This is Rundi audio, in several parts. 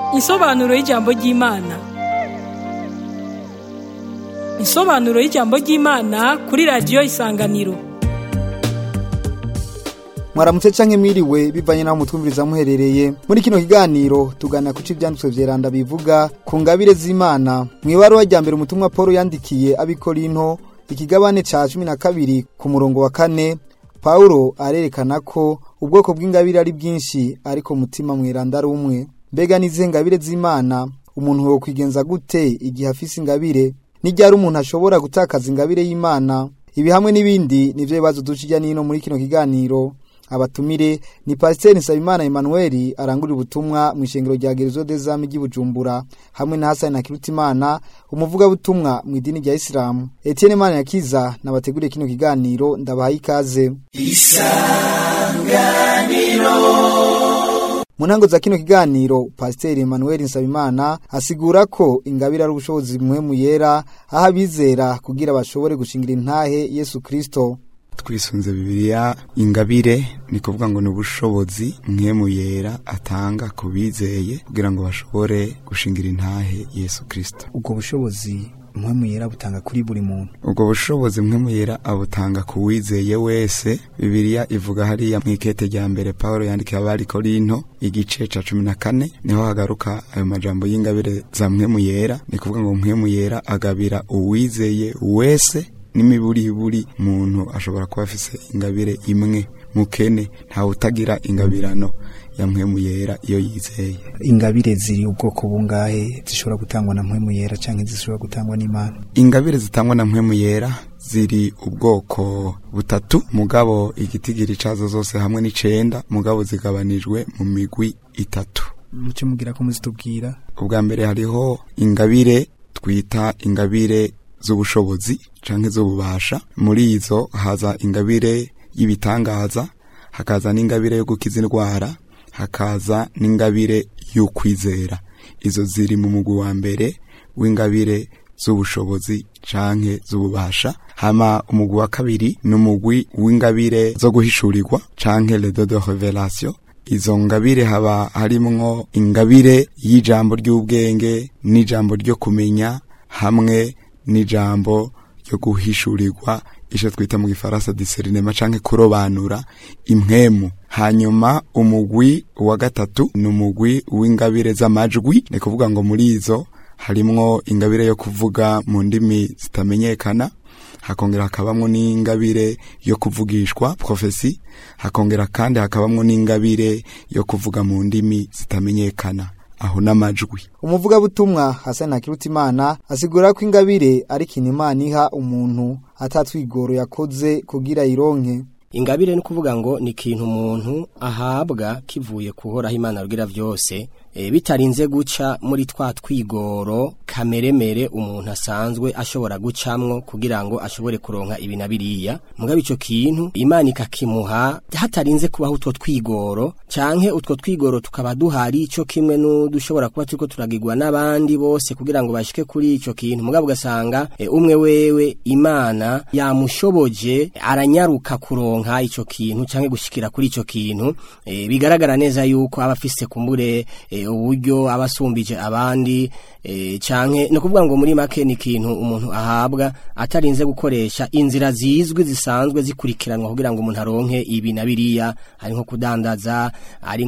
Insobanuro y'ijambo ry'Imana. Insobanuro y'ijambo ry'Imana kuri radio Isanganiro. Mwaramutse canke mwiriwe bivanye naho mutwumviriza muherereye. Muri kino kiganiro tugana kuca ivyanditswe vyeranda bivuga ku ngabire z'Imana. Mwibaruwa rya mbere umutumwa Paulo yandikiye abikorinto ikigabane ca 12 ku murongo wa 4, Paulo arerekana ko ubwoko bw'ingabire ari bwinshi ariko mutima mweranda ari umwe. Mbega nizihe ngabire z'Imana umuntu wo kwigenza gute igihe afise ingabire? Ni ryari umuntu ashobora gutakaza ingabire y'Imana? Ibi hamwe n'ibindi nivyo bibazo ducijya nino muri kino kiganiro. Abatumire ni Pasteur Nsabimana Emmanuel arangurira ubutumwa mu ishengero rya Gerezo des Âmes ry'Ibujumbura, hamwe na Hassan Nakirutimana umuvuga butumwa mu idini rya Islam. Etienne Manirakiza nabateguriye kino kiganiro, ndabahaye ikaze. Isanganiro. Munango za kino kiganiro Pasteur Emmanuel Nsabimana asigura ko ingabire ari ubushobozi bumwe yera aho abizera kugira bashobore gushingira intahe Yesu Kristo. Twisunze Bibiliya, ingabire ni kuvuga ngo n'ubushobozi mwemu yera atanga kubizeye kugira ngo bashobore gushingira intahe Yesu Kristo. Ubwo bushobozi mwemu yera butanga kuri buri muntu. Ubwo bushobozi mwemu yera abutanga kuwizeye wese. Bibiliya ivuga hariya mw'ikete rya mbere Paulo yandikiye abikorinto igice ca 14 niho hagaruka ayo majambo y'ingabire za mwemu yera. Ni kuvuga ngo mwemu yera agabira uwizeye wese. N'imiburiburi muntu ashobora kuba afise ingabire imwe mukene, nta utagira ingabirano ya mpwemu yera iyo yizeye. Ingabire ziri ubwoko bungahe zishobora gutangwa na mpwemu yera canke zishobora gutangwa n'Imana? Ingabire zitangwa na mpwemu yera ziri ubwoko butatu, mugabo igitigiri cazo zose hamwe n'icenda, mugabo zigabanijwe mu migwi itatu. Muce mugira ko muzitubwira. Ubwa mbere hariho ingabire twita ingabire z'ubushobozi canke z'ububasha. Muri izo haza ingabire y'ibitangaza, hakaza n'ingabire yo gukiza indwara, hakaza n'ingabire y'ukwizera. Izo ziri mu mugwi wa mbere w'ingabire z'ubushobozi canke z'ububasha. Hama umugwi wa kabiri n'umugwi w'ingabire zo guhishurirwa canke le don de révélation. Izo ngabire haba harimwo ingabire y'ijambo ry'ubwenge n'ijambo ryo kumenya hamwe n'ijambo ryo guhishurirwa, isho twita mu gifaransa discernement canke kurobanura impwemu. Hanyuma umugwi wa gatatu n'umugwi w'ingabire z'amajwi, ni kuvuga ngo muri izo harimwo ingabire yo kuvuga mu ndimi zitamenyekana, hakongera hakabamwo n'ingabire yo kuvugishwa prophecy, hakongera kandi hakabamwo n'ingabire yo kuvuga mu ndimi zitamenyekana aho n'amajwi. Umuvuga butumwa Hassan Nakirutimana asigura ko ingabire ari kintu Imana iha umuntu atatwigoro yakoze kugira ironke. Ingabire ni kuvuga ngo ni kintu umuntu ahabwa kivuye kuhoraho Imana rugira vyose, bitarinze guca muri twa twigoro kameremere umuntu asanzwe ashobora gucamwo kugira ngo ashobore kuronka ibi na biriya. Mugabe ico kintu Imana ikakimuha hatarinze kubaho utwo twigoro, canke utwo twigoro tukaba duhari ico kimwe n'udushobora kuba turiko turagirwa n'abandi bose kugira ngo bashike kuri ico kintu. Mugabe ugasanga umwe wewe Imana yamushoboje aranyaruka kuronka ico kintu canke gushikira kuri ico kintu. Bigaragara neza yuko abafise kumbure uburyo abasumbije abandi, canke no kuvuga ngo muri make ni kintu umuntu ahabwa atarinze gukoresha inzira zizwi zisanzwe zikurikiranwa kugira ngo umuntu aronke ibi na biriya. Ari nko kudandaza, ari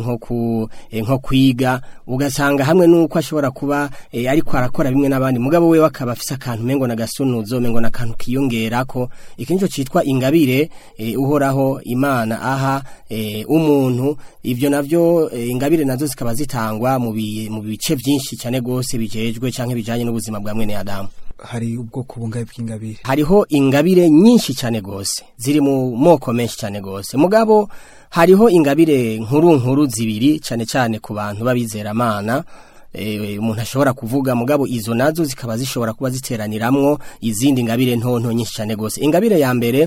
nko kwiga, ugasanga hamwe nuko ashobora kuba ariko arakora bimwe n'abandi, mugabo we akaba afise akantu mengo na gasunuzo, mengo na kantu kiyongerako. Iki nico citwa ingabire uhoraho Imana aha umuntu. Ivyo navyo ingabire nazo zikaba zitangwa mu bice byinshi cyane gose bijejwe canke bijanye n'ubuzima bwa mwene Adamu. Hari ubwoko bungahe bw'ingabire? Hariho ingabire nyinshi cyane gose ziri mu moko menshi cyane gose, mugabo hariho ingabire nkuru zibiri cyane cyane ku bantu babizera Imana. Umuntu ashobora kuvuga, mugabo izo nazo zikaba zishobora kuba ziteraniramwo izindi ngabire ntonto nyinshi cyane gose. Ingabire ya mbere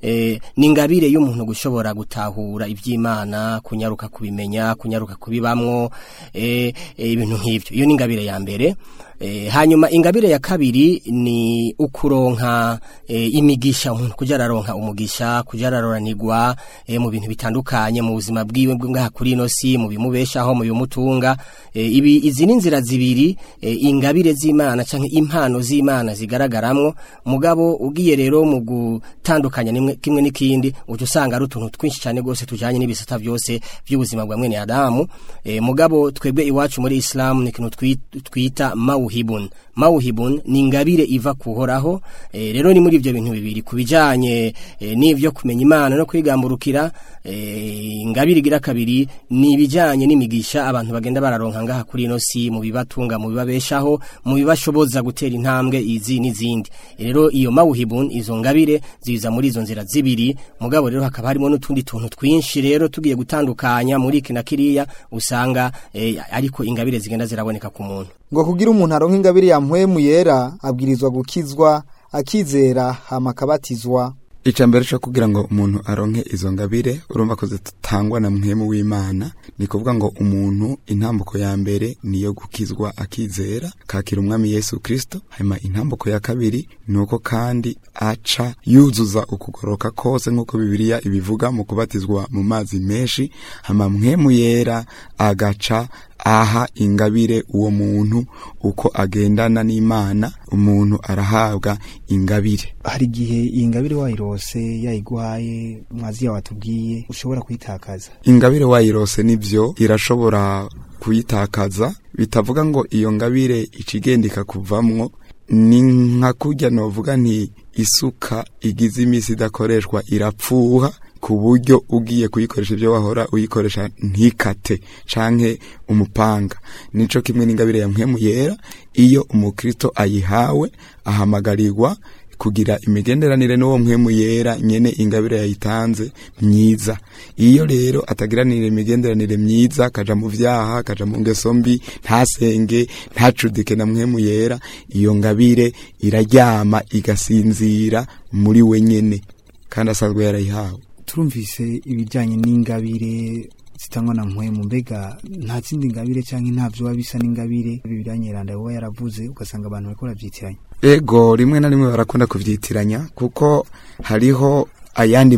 ni ingabire y'umuntu gushobora gutahura ivy'Imana, kunyaruka kubimenya, kunyaruka kubibamwo, ibintu nk'ivyo. Iyo ni ingabire ya mbere. hanyuma ingabire ya kabiri ni ukuronka imigisha, umuntu kuja araronka umugisha, kuja araroranirwa mu bintu bitandukanye mu buzima bwiwe bw'aha kuri ino si, mu bimubeshaho, mu bimutunga. Izi ni inzira zibiri ingabire z'Imana canke impano z'Imana zigaragaramwo. Mugabo ugiye rero mu gutandukanya kimwe n'ikindi uca usanga ari utuntu twinshi cyane gose tujanye n'ibisata byose by'ubuzima bwa mwene Adamu. Mugabo twebwe iwacu muri Islam ni kintu twita mawhibun ni ingabire iva kuhoraho. Rero ni muri ivyo bintu bibiri kubijanye n'ivyo kumenya Imana no kwigamburukira. Ingabire igira kabiri ni ibijanye n'imigisha abantu bagenda bararonka ngaha kuri ino si, mu bibatunga, mu bibabeshaho, mu bibashoboza gutera intambwe izi n'izindi. Rero iyo mawhibun, izo ngabire ziza muri izo nzira zibiri. Mugabo rero hakaba harimo n'utundi tuntu twinshi rero tugiye gutandukanya muri iki na kiriya usanga ariko ingabire zigenda ziraboneka ku muntu. Ngo kugira umuntu aronka ingabire ya mpwemu yera abwirizwa gukizwa, akizera, hama akabatizwa. Icambere cyo kugira ngo umuntu aronke izo ngabire urumva ko zitangwa na mpwemu w'Imana, ni kuvuga ngo umuntu intambuko ya mbere niyo gukizwa akizera kakira umwami Yesu Kristo. Hanyuma intambuko ya kabiri nuko kandi aca yuzuza ukugoroka kose nkuko Bibiliya ibivuga mu kubatizwa mu mazi menshi. Hanyuma mpwemu yera agaca aha ingabire uwo muntu uko agendana n'Imana, umuntu arahabwa ingabire. Hari gihe iyi ngabire wayirose yayiguhaye mwazi ya watubwiye ushobora kuyitakaza. Ingabire wayirose nivyo irashobora kuyitakaza, bitavuga ngo iyo ngabire icigendika kuvamwo. Ni nka kurya novuga nti isuka igize imisi idakoreshwa irapfuha, ku buryo ugiye kuyikoresha ibyo wahora uyikoresha ntikate canke umupanga. Nico kimwe n'ingabire ya mpwemu yera, iyo umukristo ayihawe ahamagarirwa kugira imigenderanire n'uwo mpwemu yera nyene ingabire yayitanze myiza. Iyo rero atagiranire imigenderanire myiza, kaja mu vyaha, kaja mu ngeso mbi, ntasenge, ntacudike na mpwemu yera, iyo ngabire iraryama igasinzira muri we nyene kandi asanzwe yarayihawe. Turumvise ibijanye n'ingabire zitangwa na mpwemu, mbega nta zindi ngabire canke ntavyo babisa n'ingabire bibiranyeranda bo yaravuze ugasanga abantu bariko bavyitiranya? Ego rimwe na rimwe barakunda kuvyitiranya kuko hariho ayandi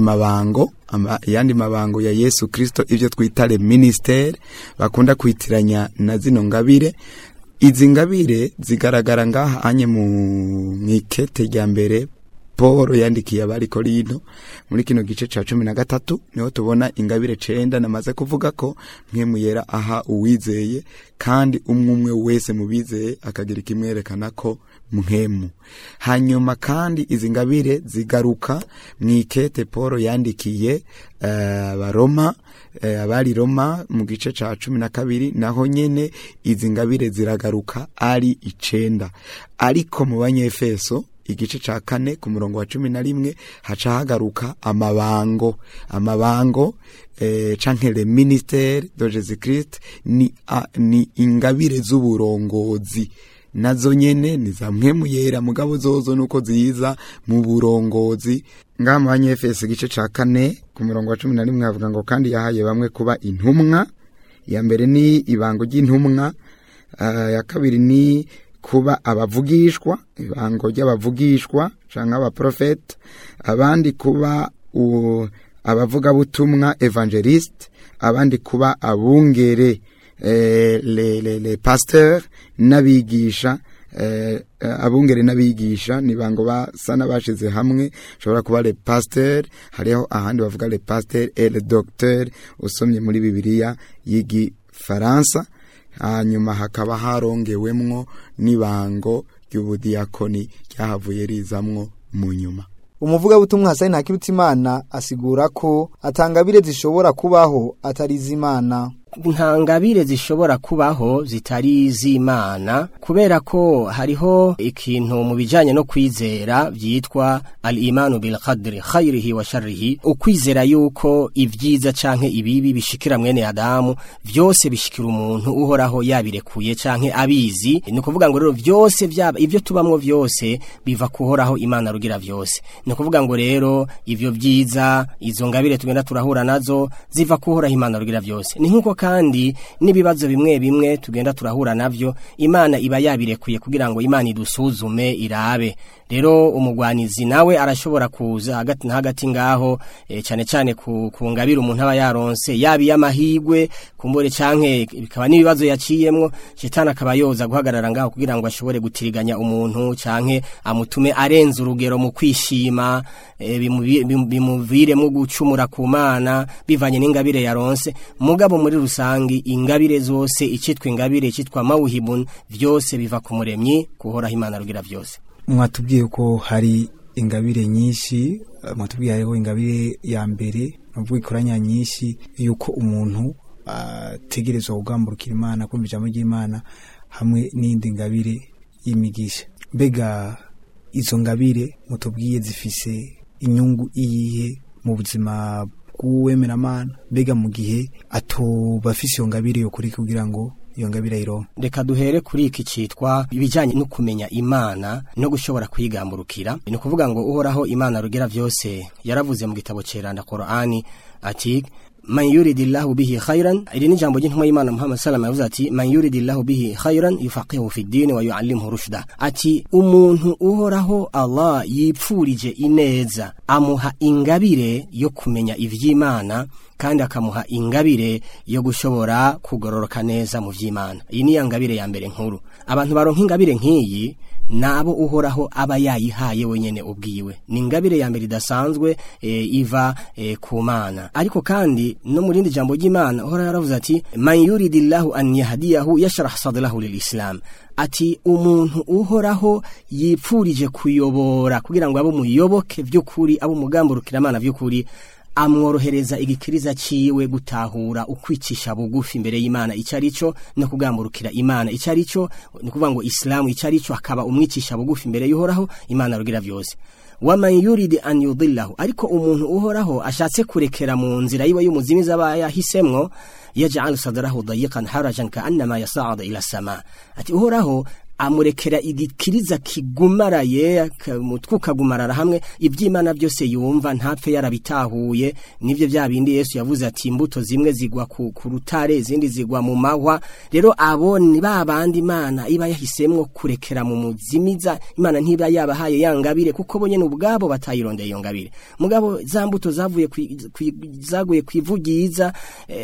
mabango ya Yesu Kristo, ivyo twita le ministère, bakunda kwitiranya na zino ngabire. Izi ngabire zigaragara ngaha anye mu ikete rya mbere Paul yandikiye abari Korinto muri kino gice ca 13 niho tubona ingabire 9 namaze kuvuga ko mpwemu yera aha uwizeye, kandi umwe wese mubizeye akagira ikimwerekana ko mpwemu. Hanyuma kandi izi ngabire zigaruka mwikete Paul yandikiye abaroma, abari Roma mu gice ca 12 naho nyene izi ngabire ziragaruka ari 9. Ariko mu Banyefeso igice ca 4 ku murongo wa 11 haca hagaruka amabango canke le ministère de Jésus Christ, ni ingabire z'uburongozi. Nazo nyene ni za mpwemu yera, mugabo zozo nuko ziza mu burongozi. Ngama Banyefeso igice ca 4 ku murongo wa 11 havuga ngo kandi yahaye bamwe kuba intumwa. Ya mbere ni ibango ry'intumwa, ya kabiri ni kuba abavugishwa, ibango ry'abavugishwa canke abaprofete, abandi kuba abavuga butumwa evangeliste, abandi kuba abungere le pasteur n'abigisha. Abungere n'abigisha ni bango basa n'abashize hamwe, shobora kuba le pasteur, hariho ahandi bavuga le pasteur et le docteur usomye muri Bibiliya y'Igifaransa. Hanyuma hakaba harongewemwo n'ibango ry'ubudiakoni ryahavuye rizamwo mu nyuma. Umuvuga butumwa Hasani Ntakirutimana asigura ko atangabire zishobora kubaho atari iz'Imana. Ntangabire zishobora kubaho zitari iz'Imana kubera ko hariho ikintu mu bijanye no kwizera byitwa al-imanu bil qadri khairihi wa sharrihi, ukwizera yuko ivyiza canke ibibi bishikira mwene Adamu vyose bishikira umuntu uhoraho yabirekuye canke abizi. Ni kuvuga ngo rero vyose vyaba ivyo tubamwo vyose biva kuhoraho Imana rugira vyose. Ni kuvuga ngo rero ivyo vyiza, izo ngabire tugenda turahura nazo ziva kuhoraho Imana rugira vyose. Ni nkuko kandi n'ibibazo bimwe bimwe tugenda turahura navyo Imana iba yabirekuye kugira ngo Imana idusuzume irabe. Rero umugwanizi nawe arashobora kuza hagati na hagati ngaho cyane cyane ku ngabire umuntu aba yaronse yabi y'amahigwe kumbore canke bikaba n'ibibazo yaciyemwo Shetani akaba yoza guhagarara ngaho kugira ngo ashobore gutiriganya umuntu canke amutume arenza urugero mu kwishima bimuvire mu gucumura ku Mana bivanye n'ingabire yaronse. Mugabo muri rusangi ingabire zose icitwa ingabire icitwa mawhibun vyose biva ku Muremyi kuhoraho Imana rugira vyose. Mwatubwiye ko hari ingabire nyinshi, mwatubwiye hariho ingabire ya mbere n'ubwo ikoranya nyinshi yuko umuntu ategerezwa kugamburukira Imana kumva ijambo ry'Imana hamwe n'indi ngabire y'imigisha. Mbega izo ngabire mutubwiye zifise inyungu iyihe mu buzima bw'uwemera Imana? Mbega mu gihe atobafise iyo ngabire yo kuri kugira ngo iyo ngabire ironke. Reka duhere kuri iki citwa ibijanye no kumenya Imana no gushobora kuyigamburukira. Ni kuvuga ngo uhoraho Imana rugira vyose yaravuze mu gitabo ceranda Qur'ani ati man yuridillahu bihi khairan. Iri ni jambo ry'intumwa y'Imana Muhammad sallallahu alaihi wasallam ati man yuridillahu bihi khairan yufaqihu fi din wa yuallimuhu rushda. Ati umuntu uhoraho Allah yipfurije ineza amuha ingabire yo kumenya ivy'Imana kandi akamuha ingabire yo gushobora kugororoka neza mu vy'Imana. Iyi ni ingabire ya mbere nkuru. Abantu baronka ingabire nk'iyi nabo uhoraho aba yayihaye wenyene ubwiwe. Ni ingabire ya mbere idasanzwe iva ku Mana. Ariko kandi no mu rindi jambo ry'Imana uhoraho yaravuze ati man yuridillahu an yahdiyahu yashrah sadrahu lilislam. Ati umuntu uhoraho yipfurije kuyobora kugira ngo abo muyoboke vy'ukuri abo mugamburukira Imana vy'ukuri amworohereza igikiriza ciwe gutahura ukwicisha bugufi imbere y'Imana icarico no kugamburukira Imana icarico ni kuvuga ngo Islam icarico akaba umwicisha bugufi imbere y'uhoraho Imana rugira vyose. Wa man yurid an yudillahu. Ariko umuntu uhoraho ashatse kurekera mu nzira yiwe y'umuzimiza bayahisemwo yaj'al sadrahu dayiqan harajan ka'annama yas'adu ila sama. Ati uhoraho amurekera igikiriza kigumaraye mutwukagumarara hamwe ivy'Imana byose yumva ntapfe yarabitahuye. Nivyo bya bindi Yesu yavuze ati imbuto zimwe zigwa ku rutare izindi zigwa mu mahwa. Rero abo ni babandi Imana iba yahisemwo kurekera mu muzimiza. Imana ntiba yabahaye yangabire kuko bonyene ubwabo batayirondeye iyo ngabire. Mugabo za mbuto zavuye zaguye kwivugiza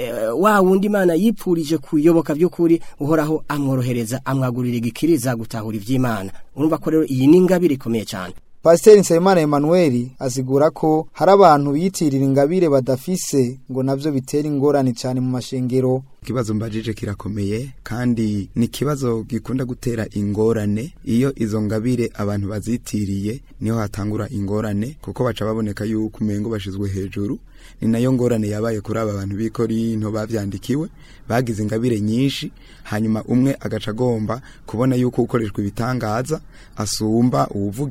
wa wundi Imana yipfurije kuyoboka vy'ukuri uhoraho amworohereza amwagurira igikiriza gutahura ivy'Imana. Urumva ko rero iyi ni ingabire ikomeye cyane. Pasiteri Nsabimana Emmanuel asigura ko hari abantu biyitirira ingabire badafise ngo navyo bitera ingorane cyane mu mashengero. Kibazo mbajije kirakomeye kandi ni kibazo gikunda gutera ingorane iyo izo ngabire abantu bazitiriye niho hatangura ingorane kuko baca baboneka yuko umengo bashizwe hejuru. Ni nayo ngorane yabaye kuri aba bantu b'Ikorinto bavyandikiwe bagize ingabire nyinshi hanyuma umwe agaca agomba kubona yuko ukoreshwa ibitangaza asumba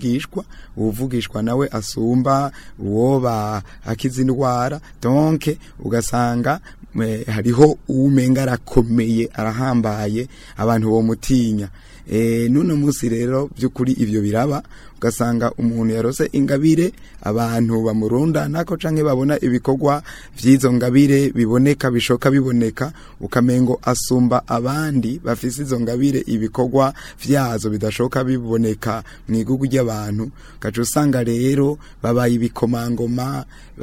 uwuvugishwa nawe asumba uwoba akiza indwara. Donc ugasanga hariho umenga arakomeye arahambaye abantu bo mutinya. Nuno musi rero byukuri ivyo biraba ugasanga umuntu yarose ingabire abantu bamurunda nako canke babona ibikorwa vyizo ngabire biboneka bishoka biboneka ukamengo asumba abandi bafise izo ngabire ibikorwa vyazo bidashoka biboneka mwigugu ry'abantu. Gacu usanga rero babaye ibikomangoma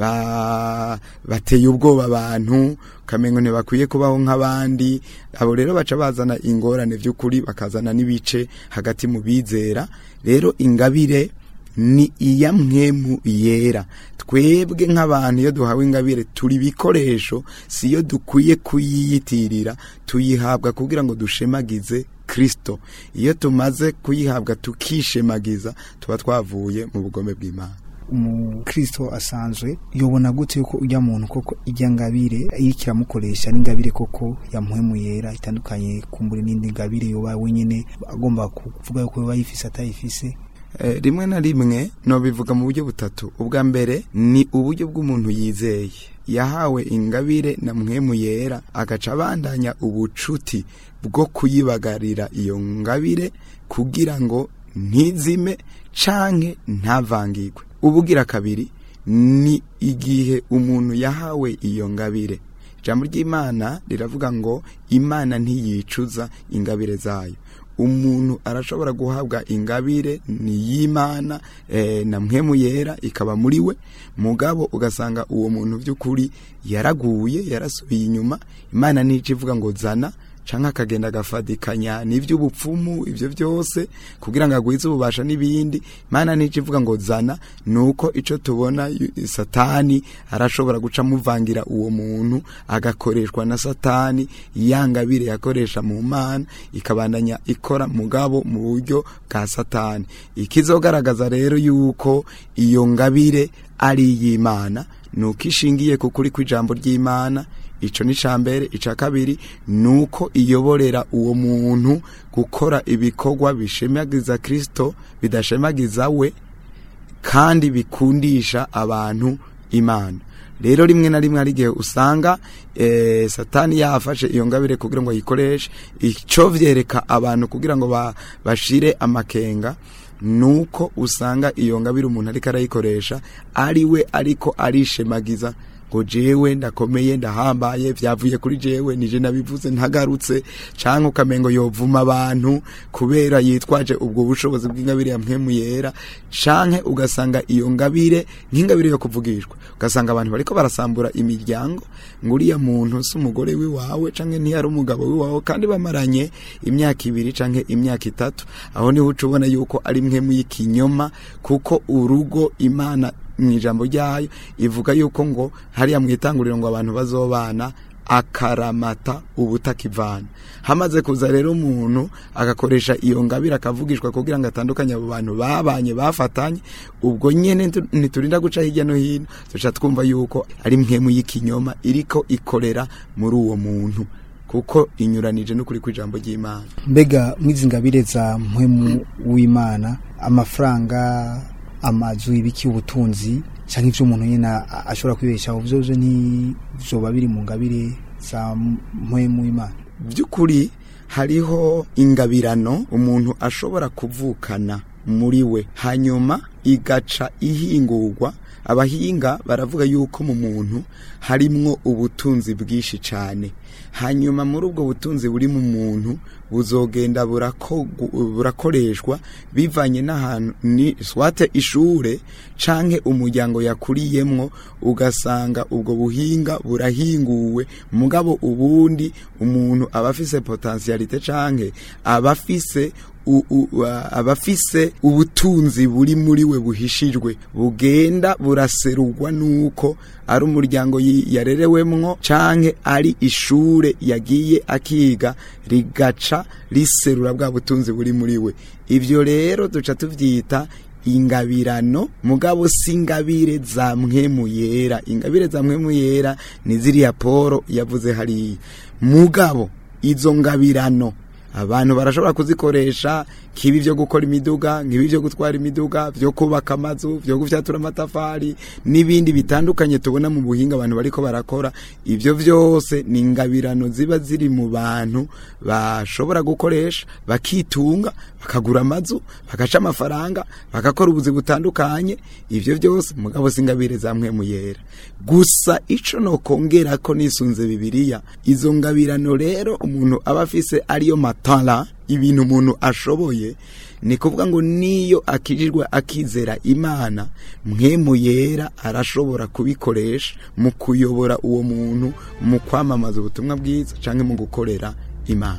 bateye ubwoba abantu kamengo ntibakwiye kubaho nk'abandi. Abo rero baca bazana ingorane vy'ukuri bakazana n'ibice hagati mu bizera. Rero ingabire ni iya mwemu yera. Twebwe nk'abantu iyo duhawe ingabire turi bikoresho siyo dukwiye kuyiyitirira tuyihabwa kugira ngo dushemagize Kristo. Iyo tumaze kuyihabwa tukishemagiza tuba twavuye mu bugome bw'Imana. Kristo asanzwe yobona gute yuko ujya muntu koko ijya ngabire yikiramukoresha n'ingabire koko yamuhemu yera itandukanye kumbure n'indi ngabire yoba wenyene agomba kuvuga yuko bayifise atayifise? Rimwe na rimwe no bivuga mu buryo butatu. Ubwa mbere ni uburyo bw'umuntu yizeye yahawe ingabire na mwemu yera agaca abandanya ubucuti bwo kuyibagarira iyo ngabire kugira ngo ntizime canke ntavangirwe. Ubugira kabiri ni igihe umuntu yahawe iyo ngabire ijambo ry'Imana riravuga ngo Imana ntiyicuza ingabire zayo. Umuntu arashobora guhabwa ingabire ni y'Imana na mpwemu yera ikaba muri we, mugabo ugasanga uwo muntu by'ukuri yaraguye, yarasubiye inyuma. Imana ntice ivuga ngo zana canka akagenda agafadikanya n'ivy'ubupfumu, ivyo byose kugira ngo agwize ububasha n'ibindi. Imana ntice ivuga ngo zana, nuko ico tubona Satani arashobora guca muvangira uwo muntu agakoreshwa na Satani, yangabire yakoresha mu Mana ikabandanya ikora mugabo mu buryo bwa Satani. Ikizogaragaza rero yuko iyo ngabire ari y'Imana nuko ishingiye ku kuri kw'ijambo ry'Imana. Ico ni cambere. Ica kabiri nuko iyoborera uwo muntu gukora ibikorwa bishemagiza Kristo, bidashemagiza we, kandi bikundisha abantu Imana. Rero rimwe na rimwe ari gihe usanga Satani yafashe iyo ngabire kugira ngo ayikoreshe. Ico vyereka abantu kugira ngo bashire amakenga nuko usanga iyo ngabire umuntu ariko arayikoresha ari we ariko arishemagiza ngo jewe ndakomeye ndahambaye, vyavuye kuri jewe, nije nabivuze ntagarutse, canke ukamengo yovuma abantu kubera yitwaje ubwo bushobozi bw'ingabire ya mpwemu yera, canke ugasanga iyo ngabire nk'ingabire yo kuvugishwa, ugasanga abantu bariko barasambura imiryango nguriya muntu si umugore wiwawe canke ntiyari umugabo wiwawe kandi bamaranye imyaka 2 canke imyaka 3. Aho niho ucubona yuko ari mpwemu y'ikinyoma, kuko urugo Imana mw'ijambo ryayo ivuga yuko ngo hariya mwitanguriro ngo abantu bazobana akaramata ubutakivana. Hamaze kuza rero umuntu agakoresha iyo ngabire akavugishwa kugira ngo atandukanye abo bantu babanye bafatanye, ubwo nyene ntiturinda guca hirya no hino, tuca twumva yuko ari mpwemu y'ikinyoma iriko ikorera muri uwo muntu, kuko inyuranije n'ukuri kw'ijambo ry'Imana. Mbega mwizi ngabire za mpwemu w'Imana, amafaranga, amazu, ibiki, ubutunzi canke ivyo umuntu nyene ashobora kwibeshaho, vyose ntivyoba biri mu ngabire za mpwemu w'Imana? By'ukuri hariho ingabirano umuntu ashobora kuvukana muri we, hanyuma igaca ihingurwa. Abahinga baravuga yuko mu muntu harimwo ubutunzi bwishi cane, hanyuma muri ubwo butunzi buri mu muntu buzogenda burakoreshwa bivanye n'ahantu, ni swate ishure canke umuryango yakuriyemwo, ugasanga ubwo buhinga burahinguwe, mugabo ubundi umuntu abafise potentialite canke abafise ubutunzi buri muri we buhishijwe, bugenda buraserurwa nuko ari umuryango yarerewemwo canke ari ishure yagiye akiga, rigaca riserura bwa butunzi buri muri we. Ivyo rero duca tuvyita ingabirano, mugabo si ingabire za mpwemu yera. Ingabire za mpwemu yera ni ziriya Paulo yavuze hariya, mugabo izo ngabirano abantu barashobora kuzikoresha kibi vyo gukora imiduga, nkibi vyo gutwara imiduga, vyo kubaka amazu, vyo gufyatura amatafari n'ibindi bitandukanye tubona mu buhinga abantu bariko barakora. Ivyo vyose ni ingabirano ziba ziri mu bantu bashobora gukoresha bakitunga, bakagura amazu, bagaca amafaranga, bagakora ubuzi butandukanye. Ivyo vyose mugabo singabire za mpwemu yera. Gusa ico no kongera ko nisunze Bibiliya, izo ngabirano rero umuntu aba afise ariyo matala, ibintu umuntu ashoboye, ni kuvuga ngo niyo akijijwe akizera Imana, mpwemu yera arashobora kubikoresha mu kuyobora uwo muntu mu kwamamaza ubutumwa bwiza canke mu gukorera Imana.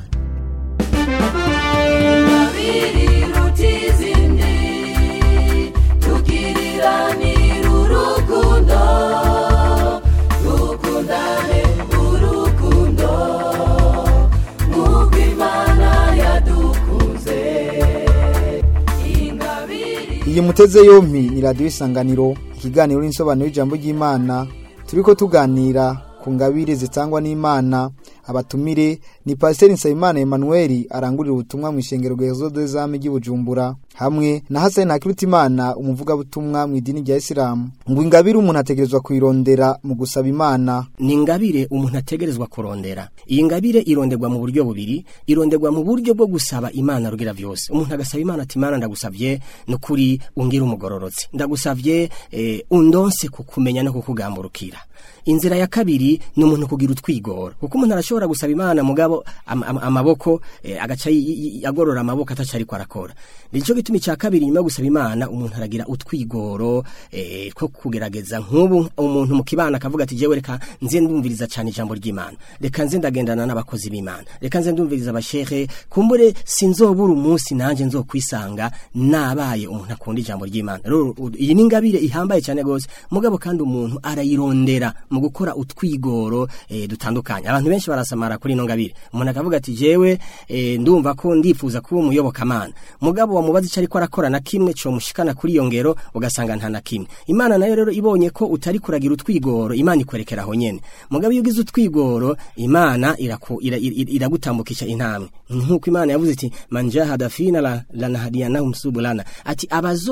Iyi muteze yompi ni Radio Isanganiro, ikiganiro n'insobanuro y'ijambo ry'Imana. Turiko tuganira ku ngabire zitangwa n'Imana. Abatumire ni Pasteur Nsabimana Emmanuel arangurira ubutumwa mu ishengero Gezo de Zame ry'Ibujumbura hamwe na Hassan Hakirutimana umuvuga butumwa mu idini rya Islam. Ngo ingabire umuntu ategerezwa kwirondera mu gusaba Imana. Ni ingabire umuntu ategerezwa kurondera. Iyi ngabire ironderwa mu buryo bubiri, ironderwa mu buryo bwo gusaba Imana rugira vyose. Umuntu agasaba Imana ati Imana ndagusavye nukuri ungira umugororotse. Ndagusavye undonse kukumenya no kukugamburukira. Inzira ya kabiri ni umuntu kugira utwigoro. Kuko umuntu arashobora gusaba Imana mugabo amaboko agaca agorora amaboko atacari ko arakora. Nico gituma cya kabiri nyuma gusaba Imana umuntu aragira utwigoro ko kugerageza nk'ubu umuntu mu kibana akavuga ati jewe reka nze ndumviriza cyane ijambo ry'Imana. Reka nze ndagendana n'abakozi b'Imana. Reka nze ndumviriza abashehe kumbure sinzobura umunsi nanje nzokwisanga nabaye umuntu akunda ijambo ry'Imana. Iyi ni ingabire ihambaye cyane gose mugabo kandi umuntu arayirondera mu gukora utwigoro dutandukanye. Abantu benshi barasamara kuri ino ngabire. Umuntu akavuga ati jewe ndumva ko ndifuza kuba umuyobokamana. Mugabo wamubaza icyo ariko arakora na kimwe cyo mushikana kuri iyo ngero ugasanga nta na kimwe. Imana nayo rero ibonye ko utari kuragira utwigoro Imana ikwerekera aho nyene. Mugabo iyo ugize utwigoro Imana iragutambukisha intambwe. Nkuko Imana yavuze iti manjahada fina lanahdiyanahum subulana. Ati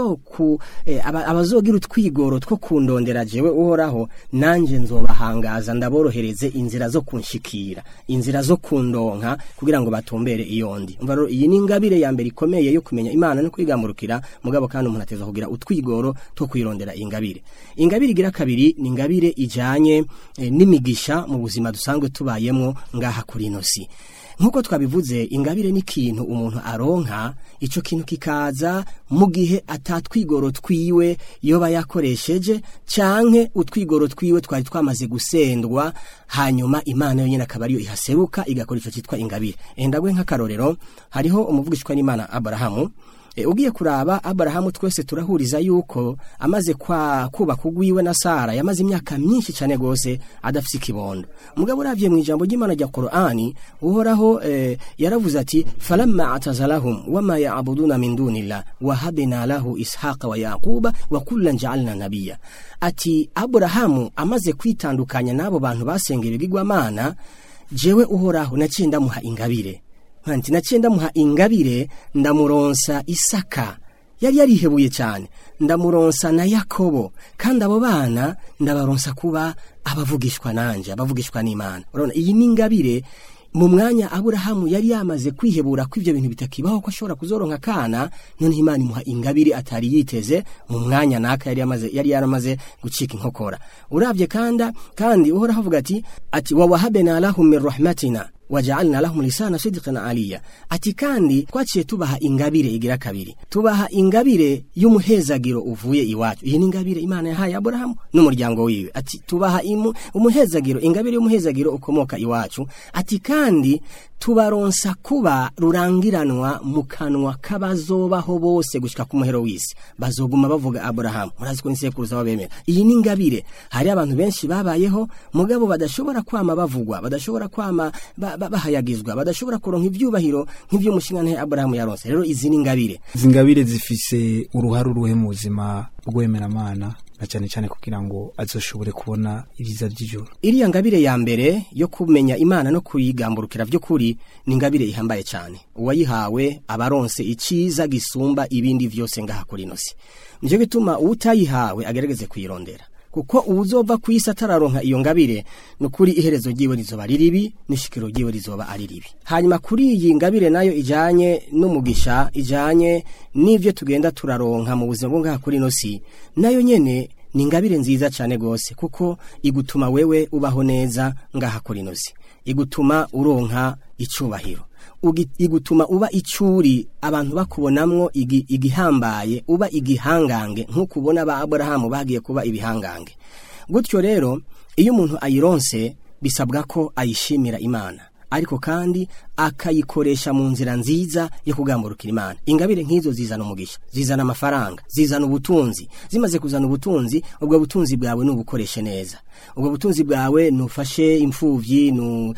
abazogira utwigoro two kundondera jewe uhoraho nanje nzobahangaza ndaborohereze inzira zo kunshikira, inzira zo kundonka kugira ngo batumbere iyondi. Umva rero iyi ni ingabire ya mbere ikomeye yo kumenya Imana no kwigamurukira mugabo kandi umuntu ateza kugira utwigoro to kwirondera ingabire. Ingabire igira kabiri ni ingabire ijanye n'imigisha mu buzima dusanzwe tubayemo ngaha kuri inosi. Nkuko twabivuze ingabire ni kintu umuntu aronka ico kintu kikaza mu gihe atatwigoro twiwe yoba yakoresheje canke utwigoro twiwe twari twamaze gusendwa hanyuma Imana yo nyene akaba ariyo ihaseruka igakora ico cyitwa ingabire. Ndagwe nk'akarorero hariho umuvugishwa n'Imana Abrahamu. Ugiye kuraba Abrahamu twese turahuriza yuko amaze kuba kugwiwe na Sara yamaze imyaka myinshi cyane gose adafise ikibondo. Mugabo uravye mu ijambo ry'Imana rya Qur'ani uhoraho yaravuze ati falamma atazalahum wama ya'buduna min dunillah wa habna lahu ishaqa wa yaquba wa kullan ja'alna nabiyya. Ati Abrahamu amaze kwitandukanya nabo bantu basengera ibigwamana jewe uhoraho naciye ndamuha ingabire. Nti naciye ndamuha ingabire ndamuronsa Isaka yari yarihebuye cyane ndamuronsa na Yakobo kandi abo bana ndabaronsa kuba abavugishwa nanje abavugishwa n'Imana. Urabona iyi ni ingabire mu mwanya Abrahamu yari yamaze kwihebura ko ivyo bintu bitakibaho ko ashobora kuzoronka kana none Imana imuha ingabire atari yiteze mu mwanya naka yari yaramaze gucika inkokora. Uravye kandi uhoraho avuga ati wa wahabna lahum min rahmatina waja'alna lahum lisana sidqan aliyya. Ati kandi twaciye tubaha ingabire igira kabiri, tubaha ingabire y'umuhezagiro uvuye iwacu. Iyi ni ingabire Imana yahaye Abrahamu n'umuryango wiwe. Ati tubaha umuhezagiro, ingabire y'umuhezagiro ukomoka iwacu. Ati kandi tubaronsa kuba rurangiranwa mu kanwa kabazobaho bose gushika ku muhero w'isi bazoguma bavuga Abrahamu. Murazi ko nisekuruza wabemera. Iyi ni ingabire hari abantu benshi babayeho mugabo badashobora kwama bavugwa, badashobora kwama bahayagizwa, badashobora kuronka ivyubahiro nk'ivy'umushinga Abrahamu yaronse. Rero izi ni ingabire. Izi ngabire zifise uruhare uruhe mu buzima bw'Imana na cyane cyane kugira ngo azoshobore kubona ibiza by'ijuru. Iriya ngabire ya mbere yo kumenya Imana no kuyigamburukira by'ukuri ni ingabire ihambaye cyane. Uwayihawe abaronse iciza gisumba ibindi vyose ngaha kuri inosi. Nje gituma utayihawe agerageze kuyirondera. Kuko uzova kwisa tararonka iyo ngabire nukuri iherezo giwe rizoba riribi nishikiro giwe rizoba ari ribi. Hanyuma kuri iyi ngabire nayo ijanye n'umugisha ijanye n'ivyo tugenda turaronka mu buzima bwo ngaha kuri inosi nayo nyene ni ingabire nziza cyane gose kuko igutuma wewe ubaho neza ngaha kuri inosi, igutuma uronka icubahiro, igutuma uba icuri abantu bakubonamwo igihambaye, uba igihangange nkuko ubona ba Abrahamu bagiye kuba ibihangange. Gutyo rero iyo umuntu ayironse bisabwa ko ayishimira Imana ariko kandi akayikoresha mu nzira nziza yo kugamburukira Imana. Ingabire nk'izo zizana umugisha, zizana amafaranga, zizana ubutunzi. Zimaze kuzana ubutunzi, ubwo butunzi bwawe nubukoreshe neza. Ubwo butunzi bwawe nufashe imfuvyi,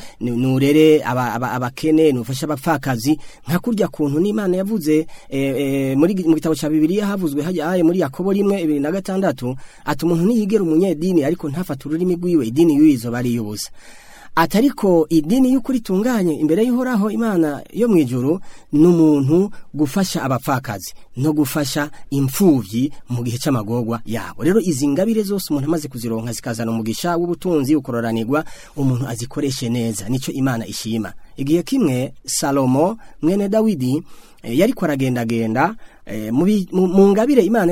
nurere abakene, nufashe abapfakazi. Nka kurya kuntu n'Imana yavuze mu gitabo cya Bibiliya havuzwe haje muri Yakobo 1:26 ati umuntu niyigera umunyedini ariko ntafata ururimi rwiwe idini yizo bari yubusa. atariko idini y'ukuri tunganye imbere y'Uhoraho Imana yo mwijuru n'umuntu gufasha abapfakazi no gufasha imfuvyi mu gihe c'amagorwa yabo. Rero izi ngabire zose umuntu amaze kuzironka zikazana umugisha w'ubutunzi ukororanirwa, umuntu azikoreshe neza, nico Imana ishima. Igihe kimwe Salomo mwene Dawidi yariko aragendagenda mu ngabire Imana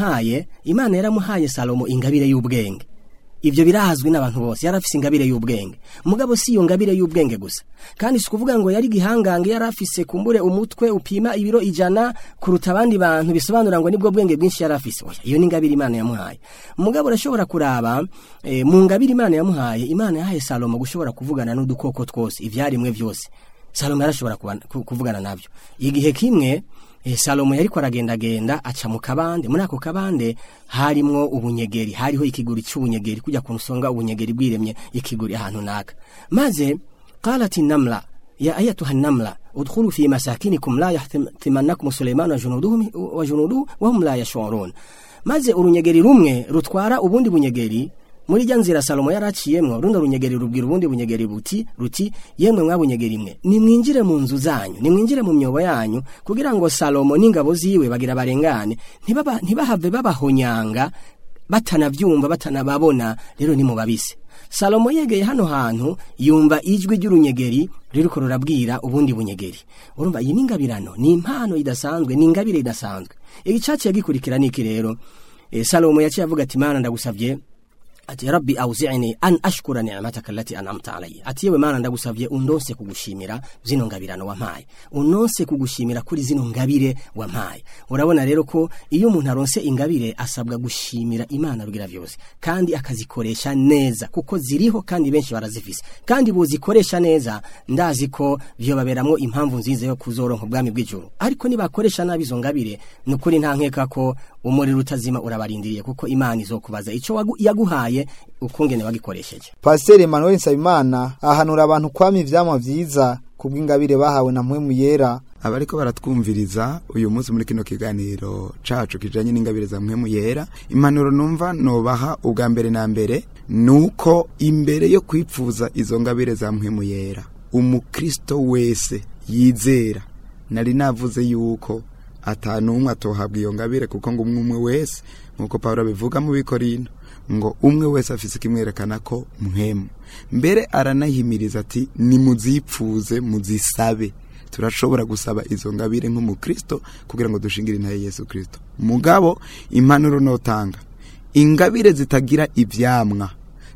yaramuhaye Salomo ingabire y'ubwenge. Ivyo birazwi n'abantu bose, yarafise ingabire y'ubwenge. Mugabo si iyo ngabire y'ubwenge gusa, kandi sikuvuga ngo yari gihangange, yarafise kumbure umutwe upima ibiro 100 kuruta abandi bantu, bisobanura ngo nibwo bwenge bwinshi yarafise. Oya, iyo ni ingabire Imana yamuhaye. Mugabo urashobora kuraba mu ngabire Imana yahaye Salomo gushobora kuvugana n'udukoko twose, ivyarimwe vyose. Salomo yarashobora kuvugana navyo. Igihe kimwe Salomo yariko aragendagenda aca mu kabande. Muri ako kabande harimwo ubunyegeri, hariho ikiguri cy'ubunyegeri, kujya kunsonga ubunyegeri bwiremye ikiguri ahantu naka. Maze qalat an-namla ya ayatuha an-namla udkhulu fi masakinikum la yahtimannakum Sulaiman wa junuduhu wa hum la yash'urun. Maze urunyegeri rumwe rutwara ubundi bunyegeri. Muri janzira Salomo yaraciyemwo, rundo runyegeri rubwira ubundi bunyegeri ruti yemwe mwabunyegeri mwe, nimwinjire mu nzu zanyu, nimwinjire mu myobo yanyu, kugira ngo Salomo n'ingabo ziwe bagira barengane, ntibahave babahonyanga batanavyumva batanababona. Rero ni mubabise. Salomo yegeye hano hantu yumva ijwi ry'urunyegeri ririko rurabwira ubundi bunyegeri. Urumva iyi ningabirano ni impano idasanzwe, ni ingabire idasanzwe. Igicaci yagikurikira niki rero? Salomo yaciye avuga ati Mana ndagusavye ati Rabbi auzi'ni an ashkura ni'mataka allati an'amta alayya. Ati yewe Mana ndagusavye undonse kugushimira zino ngabirano wampaye, unonse kugushimira kuri zino ngabire wampaye. Urabona rero ko iyo umuntu aronse ingabire asabwa gushimira Imana rugira vyose, kandi akazikoresha neza, kuko ziriho kandi benshi barazifise, kandi buzikoresha neza ndazi ko byo baberamwo impamvu nziza yo kuzoronka ubwami bw'ijuru. Ariko nibakoresha nabi izo ngabire nukuri nta nkeka ko umuriro utazima urabarindiriye, kuko Imana izokubaza ico yaguhaye ukungene wagikoresheje. Pastor Emmanuel Nsabimana ahanura abantu kwama ivyamwa vyiza kubw'ingabire bahawe na Mpwemu Yera. Abariko baratwumviriza uyu munsi muri kino kiganiro cacu kijanye n'ingabire za Mpwemu Yera, impanuro numva nobaha ubwa mbere na mbere nuko imbere yo kwipfuza izo ngabire za Mpwemu Yera, umukristo wese yizera, nari navuze yuko atanumwe atohabwa iyo ngabire, kuko ngo umwe wese, nkuko Paulo abivuga mu Bikorinto, ngo umwe wese afise kimwerekana ko Mpwemu. Mbere aranahimiriza ati nimuzipfuze muzisabe. Turashobora gusaba izo ngabire nk'umukristo kugira ngo dushingire intaye Yesu Kristo. Mugabo impanuro notanga, ingabire zitagira ivyamwa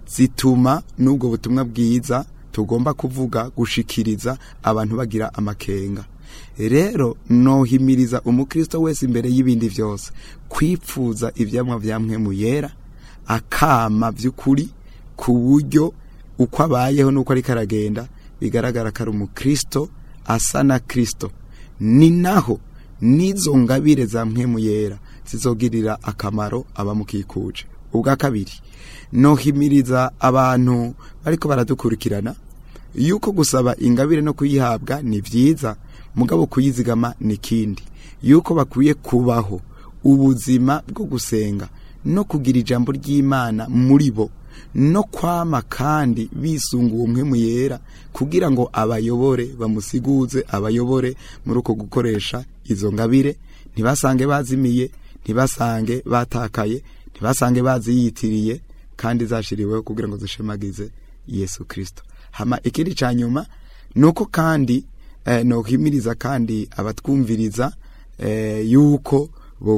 zituma n'ubwo butumwa bwiza tugomba kuvuga gushikiriza abantu bagira amakenga. Rero nohimiriza umukristo wese imbere y'ibindi vyose kwipfuza ivyamwa vya Mpwemu Yera, akama vy'ukuri ku buryo uko abayeho nuko ari karagenda bigaragara ko ari umukristo asa na Kristo. Ni naho nizo ngabire za Mpwemu Yera zizogirira akamaro abamukikuje. Ubwa kabiri nohimiriza abantu bariko baradukurikirana yuko gusaba ingabire no kuyihabwa ni vyiza, mugabo kuyizigama ni kindi, yuko bakwiye kubaho ubuzima bwo gusenga no kugira ijambo ry'Imana muri bo, no kwama kandi bisunga uwo Mpwemu Yera kugira ngo abayobore, bamusiguze abayobore muri uko gukoresha izo ngabire, ntibasange bazimiye, ntibasange batakaye, ntibasange baziyitiriye, kandi zashiriweho kugira ngo zishemagize Yesu Kristo. Hama ikindi cyanyuma nuko kandi no himiriza kandi abatwumviriza yuko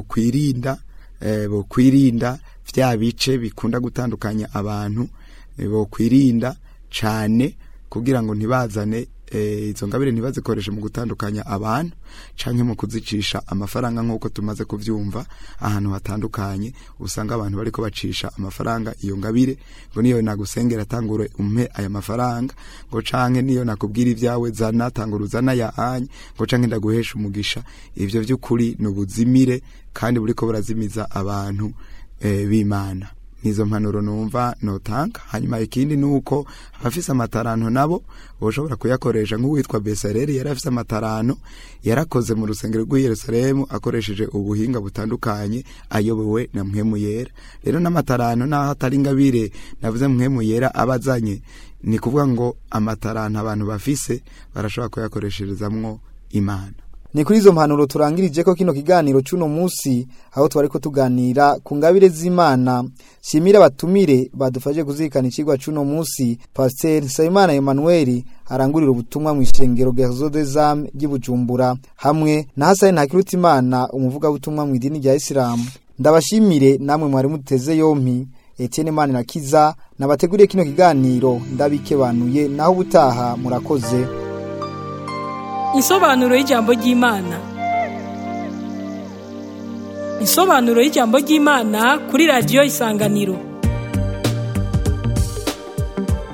bo kwirinda vya bice bikunda gutandukanya abantu, bo kwirinda cyane kugira ngo ntibazane izo ngabire ntibazikoreshe mu gutandukanya abantu canke mu kuzicisha amafaranga, nk'uko tumaze kuvyumva ahantu hatandukanye. Usanga abantu bariko bacisha amafaranga iyo ngabire, ngo niyo nagusengera tangure umpe aya mafaranga, ngo canke niyo nakubwira ivyawe zana tangura uzana ya anye, ngo canke ndaguhesha umugisha. Ivyo vy'ukuri n'ubuzimire kandi buriko burazimiza abantu b'Imana. Nizo mpanuro numva notanga. Hanyuma ikindi nuko abafise amataranto nabo boshobora kuyakoresha, nk'uwitwa Besaleli yarafise amataranto, yarakoze mu rusengero rw'i Yerusalemu akoresheje ubuhinga butandukanye ayobowe na Mpwemu Yera. Rero n'amataranto naho atari ingabire navuze Mpwemu Yera abazanye, ni kuvuga ngo amataranta abantu bafise barashobora kuyakoresherezamwo Imana. Ni kuri izo mpanuro turangirije ko kino kiganiro cuno musi aho twariko tuganira ku ngabire z'Imana. Shimira batumire badufashe kuzirikana icigwa cuno musi. Pasteur Nsabimana Emmanuel arangurira ubutumwa mu ishengero Gerzo des Âmes ry'Ibujumbura hamwe na Hassan Ntakirutimana umuvuga butumwa mu idini rya Islam. Ndabashimire namwe mwari muteze yompi. Etienne Manirakiza nabateguriye kino kiganiro ndabikebanuye naho ubutaha murakoze. Insobanuro y'ijambo ry'Imana. Insobanuro y'ijambo ry'Imana kuri radio Isanganiro.